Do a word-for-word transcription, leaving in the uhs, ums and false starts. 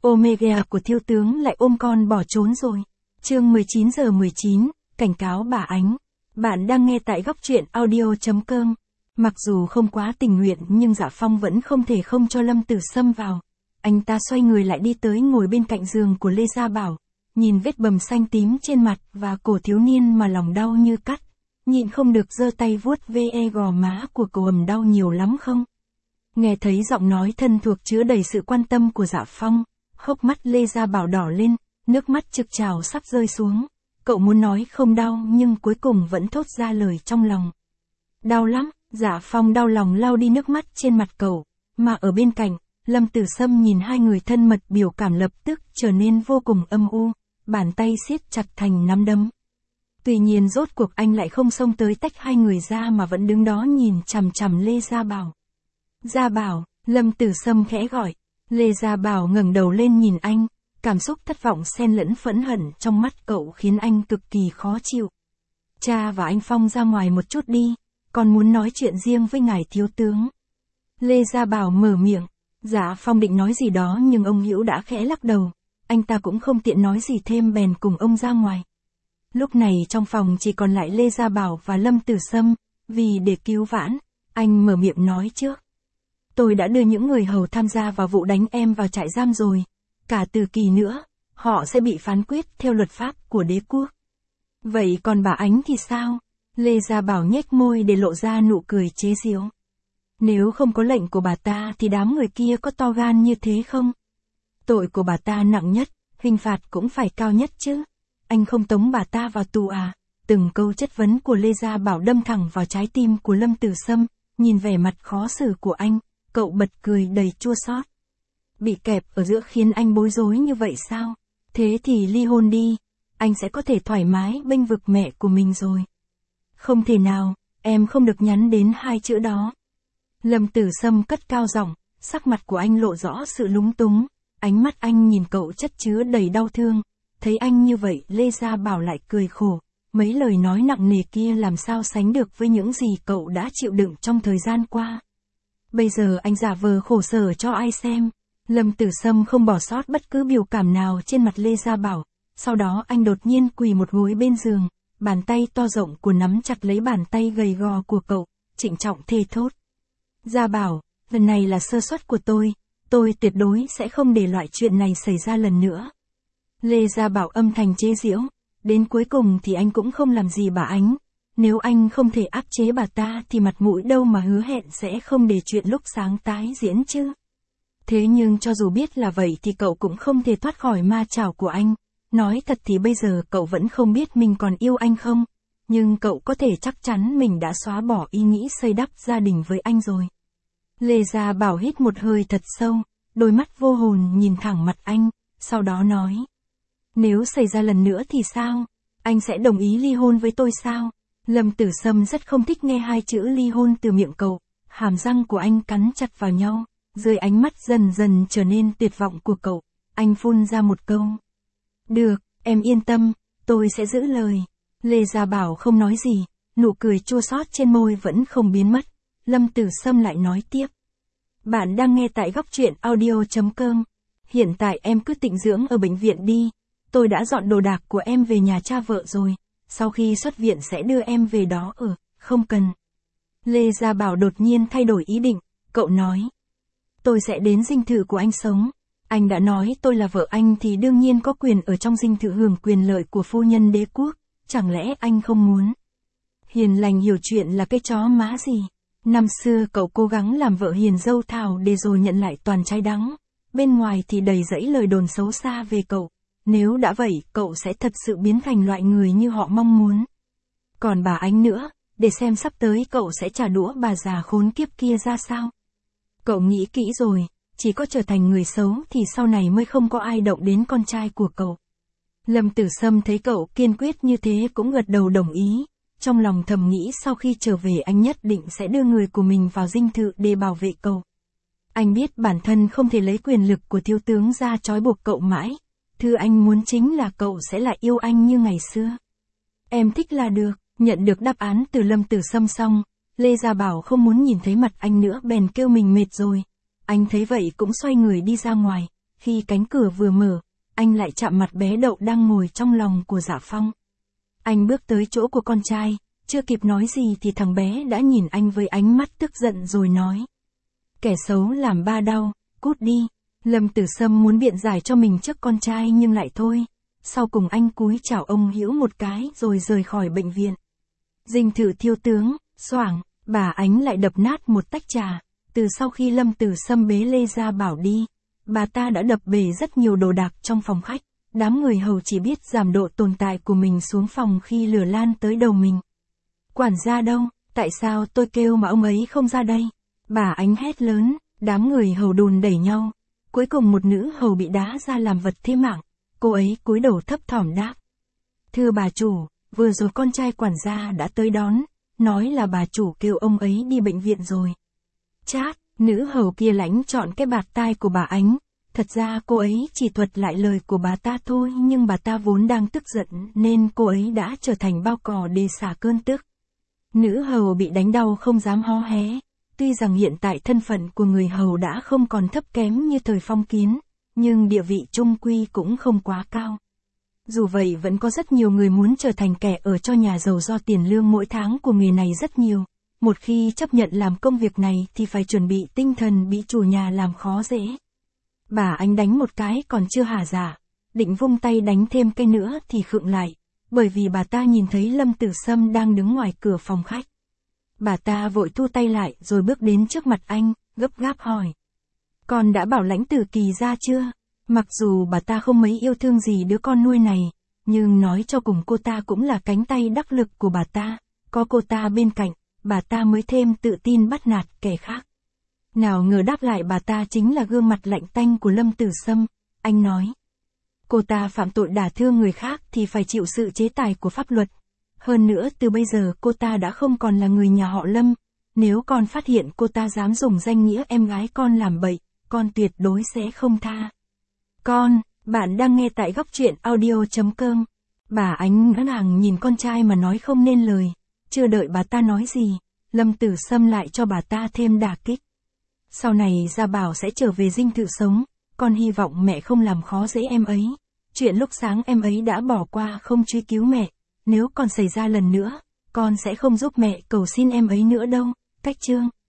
Omega của thiếu tướng lại ôm con bỏ trốn rồi. Chương mười chín giờ mười chín, cảnh cáo bà Ánh. Bạn đang nghe tại góc truyện audio chấm com. Mặc dù không quá tình nguyện nhưng Dạ Phong vẫn không thể không cho Lâm Tử Sâm vào. Anh ta xoay người lại đi tới ngồi bên cạnh giường của Lê Gia Bảo, nhìn vết bầm xanh tím trên mặt và cổ thiếu niên mà lòng đau như cắt. Nhịn không được giơ tay vuốt ve gò má của cậu, ầm đau nhiều lắm không? Nghe thấy giọng nói thân thuộc chứa đầy sự quan tâm của Dạ Phong, hốc mắt Lê Gia Bảo đỏ lên, nước mắt trực trào sắp rơi xuống. Cậu muốn nói không đau nhưng cuối cùng vẫn thốt ra lời trong lòng. Đau lắm. Dạ Phong đau lòng lau đi nước mắt trên mặt cậu, mà ở bên cạnh, Lâm Tử Sâm nhìn hai người thân mật biểu cảm lập tức trở nên vô cùng âm u, bàn tay siết chặt thành nắm đấm. Tuy nhiên rốt cuộc anh lại không xông tới tách hai người ra mà vẫn đứng đó nhìn chằm chằm Lê Gia Bảo. Gia Bảo, Lâm Tử Sâm khẽ gọi. Lê Gia Bảo ngẩng đầu lên nhìn anh, cảm xúc thất vọng xen lẫn phẫn hận trong mắt cậu khiến anh cực kỳ khó chịu. Cha và anh Phong ra ngoài một chút đi, con muốn nói chuyện riêng với ngài thiếu tướng. Lê Gia Bảo mở miệng. Dạ Phong định nói gì đó nhưng ông Hữu đã khẽ lắc đầu, anh ta cũng không tiện nói gì thêm bèn cùng ông ra ngoài. Lúc này trong phòng chỉ còn lại Lê Gia Bảo và Lâm Tử Sâm, vì để cứu vãn, anh mở miệng nói trước. Tôi đã đưa những người hầu tham gia vào vụ đánh em vào trại giam rồi, cả Từ Kỳ nữa, họ sẽ bị phán quyết theo luật pháp của đế quốc. Vậy còn bà Ánh thì sao? Lê Gia Bảo nhếch môi để lộ ra nụ cười chế giễu. Nếu không có lệnh của bà ta thì đám người kia có to gan như thế không? Tội của bà ta nặng nhất, hình phạt cũng phải cao nhất chứ. Anh không tống bà ta vào tù à? Từng câu chất vấn của Lê Gia Bảo đâm thẳng vào trái tim của Lâm Tử Sâm, nhìn vẻ mặt khó xử của anh, cậu bật cười đầy chua xót. Bị kẹp ở giữa khiến anh bối rối như vậy sao? Thế thì ly hôn đi, anh sẽ có thể thoải mái bênh vực mẹ của mình rồi. Không thể nào, em không được nhắn đến hai chữ đó. Lâm Tử Sâm cất cao giọng, sắc mặt của anh lộ rõ sự lúng túng, ánh mắt anh nhìn cậu chất chứa đầy đau thương. Thấy anh như vậy Lê Gia Bảo lại cười khổ, mấy lời nói nặng nề kia làm sao sánh được với những gì cậu đã chịu đựng trong thời gian qua. Bây giờ anh giả vờ khổ sở cho ai xem. Lâm Tử Sâm không bỏ sót bất cứ biểu cảm nào trên mặt Lê Gia Bảo, sau đó anh đột nhiên quỳ một gối bên giường, bàn tay to rộng của nắm chặt lấy bàn tay gầy gò của cậu, trịnh trọng thề thốt. Gia Bảo, lần này là sơ suất của tôi, tôi tuyệt đối sẽ không để loại chuyện này xảy ra lần nữa. Lê Gia Bảo âm thanh chế giễu, đến cuối cùng thì anh cũng không làm gì bà Ánh. Nếu anh không thể áp chế bà ta thì mặt mũi đâu mà hứa hẹn sẽ không để chuyện lúc sáng tái diễn chứ. Thế nhưng cho dù biết là vậy thì cậu cũng không thể thoát khỏi ma chảo của anh. Nói thật thì bây giờ cậu vẫn không biết mình còn yêu anh không, nhưng cậu có thể chắc chắn mình đã xóa bỏ ý nghĩ xây đắp gia đình với anh rồi. Lê Gia Bảo hít một hơi thật sâu, đôi mắt vô hồn nhìn thẳng mặt anh, sau đó nói. Nếu xảy ra lần nữa thì sao? Anh sẽ đồng ý ly hôn với tôi sao? Lâm Tử Sâm rất không thích nghe hai chữ ly hôn từ miệng cậu, hàm răng của anh cắn chặt vào nhau, dưới ánh mắt dần dần trở nên tuyệt vọng của cậu, anh phun ra một câu. Được, em yên tâm, tôi sẽ giữ lời. Lê Gia Bảo không nói gì, nụ cười chua xót trên môi vẫn không biến mất. Lâm Tử Sâm lại nói tiếp. Bạn đang nghe tại góc truyện audio chấm com. Hiện tại em cứ tịnh dưỡng ở bệnh viện đi. Tôi đã dọn đồ đạc của em về nhà cha vợ rồi. Sau khi xuất viện sẽ đưa em về đó ở, không cần. Lê Gia Bảo đột nhiên thay đổi ý định, cậu nói. Tôi sẽ đến dinh thự của anh sống. Anh đã nói tôi là vợ anh thì đương nhiên có quyền ở trong dinh thự hưởng quyền lợi của phu nhân đế quốc. Chẳng lẽ anh không muốn? Hiền lành hiểu chuyện là cái chó má gì? Năm xưa cậu cố gắng làm vợ hiền dâu thảo để rồi nhận lại toàn trái đắng. Bên ngoài thì đầy dẫy lời đồn xấu xa về cậu. Nếu đã vậy cậu sẽ thật sự biến thành loại người như họ mong muốn. Còn bà Ánh nữa, để xem sắp tới cậu sẽ trả đũa bà già khốn kiếp kia ra sao. Cậu nghĩ kỹ rồi, chỉ có trở thành người xấu thì sau này mới không có ai động đến con trai của cậu. Lâm Tử Sâm thấy cậu kiên quyết như thế cũng gật đầu đồng ý. Trong lòng thầm nghĩ sau khi trở về anh nhất định sẽ đưa người của mình vào dinh thự để bảo vệ cậu. Anh biết bản thân không thể lấy quyền lực của thiếu tướng ra trói buộc cậu mãi. Thứ anh muốn chính là cậu sẽ lại yêu anh như ngày xưa. Em thích là được. Nhận được đáp án từ Lâm Tử Sâm xong, Lê Gia Bảo không muốn nhìn thấy mặt anh nữa bèn kêu mình mệt rồi. Anh thấy vậy cũng xoay người đi ra ngoài. Khi cánh cửa vừa mở, anh lại chạm mặt bé Đậu đang ngồi trong lòng của Dạ Phong. Anh bước tới chỗ của con trai, chưa kịp nói gì thì thằng bé đã nhìn anh với ánh mắt tức giận rồi nói. Kẻ xấu làm ba đau, cút đi. Lâm Tử Sâm muốn biện giải cho mình trước con trai nhưng lại thôi. Sau cùng anh cúi chào ông Hữu một cái rồi rời khỏi bệnh viện. Dinh thự thiếu tướng, xoảng, bà Ánh lại đập nát một tách trà. Từ sau khi Lâm Tử Sâm bế Lê ra bảo đi, bà ta đã đập bể rất nhiều đồ đạc trong phòng khách. Đám người hầu chỉ biết giảm độ tồn tại của mình xuống phòng khi lửa lan tới đầu mình. Quản gia đâu, tại sao tôi kêu mà ông ấy không ra đây? Bà Ánh hét lớn, đám người hầu đùn đẩy nhau. Cuối cùng một nữ hầu bị đá ra làm vật thế mạng. Cô ấy cúi đầu thấp thỏm đáp. Thưa bà chủ, vừa rồi con trai quản gia đã tới đón, nói là bà chủ kêu ông ấy đi bệnh viện rồi. Chát, nữ hầu kia lãnh chọn cái bạt tai của bà Ánh. Thật ra cô ấy chỉ thuật lại lời của bà ta thôi, nhưng bà ta vốn đang tức giận nên cô ấy đã trở thành bao cỏ để xả cơn tức. Nữ hầu bị đánh đau không dám hó hé. Tuy rằng hiện tại thân phận của người hầu đã không còn thấp kém như thời phong kiến, nhưng địa vị chung quy cũng không quá cao. Dù vậy vẫn có rất nhiều người muốn trở thành kẻ ở cho nhà giàu do tiền lương mỗi tháng của nghề này rất nhiều. Một khi chấp nhận làm công việc này thì phải chuẩn bị tinh thần bị chủ nhà làm khó dễ. Bà Ánh đánh một cái còn chưa hả dạ, định vung tay đánh thêm cái nữa thì khựng lại, bởi vì bà ta nhìn thấy Lâm Tử Sâm đang đứng ngoài cửa phòng khách. Bà ta vội thu tay lại rồi bước đến trước mặt anh, gấp gáp hỏi. Con đã bảo lãnh Tử Kỳ ra chưa? Mặc dù bà ta không mấy yêu thương gì đứa con nuôi này, nhưng nói cho cùng cô ta cũng là cánh tay đắc lực của bà ta, có cô ta bên cạnh, bà ta mới thêm tự tin bắt nạt kẻ khác. Nào ngờ đáp lại bà ta chính là gương mặt lạnh tanh của Lâm Tử Sâm, anh nói. Cô ta phạm tội đả thương người khác thì phải chịu sự chế tài của pháp luật. Hơn nữa từ bây giờ cô ta đã không còn là người nhà họ Lâm, nếu con phát hiện cô ta dám dùng danh nghĩa em gái con làm bậy, con tuyệt đối sẽ không tha. Con, bạn đang nghe tại góc truyện audio chấm com. Bà Ánh ngỡ ngàng nhìn con trai mà nói không nên lời, chưa đợi bà ta nói gì, Lâm Tử Sâm lại cho bà ta thêm đả kích. Sau này Gia Bảo sẽ trở về dinh thự sống, con hy vọng mẹ không làm khó dễ em ấy. Chuyện lúc sáng em ấy đã bỏ qua không truy cứu mẹ, nếu còn xảy ra lần nữa, con sẽ không giúp mẹ cầu xin em ấy nữa đâu, cách chương.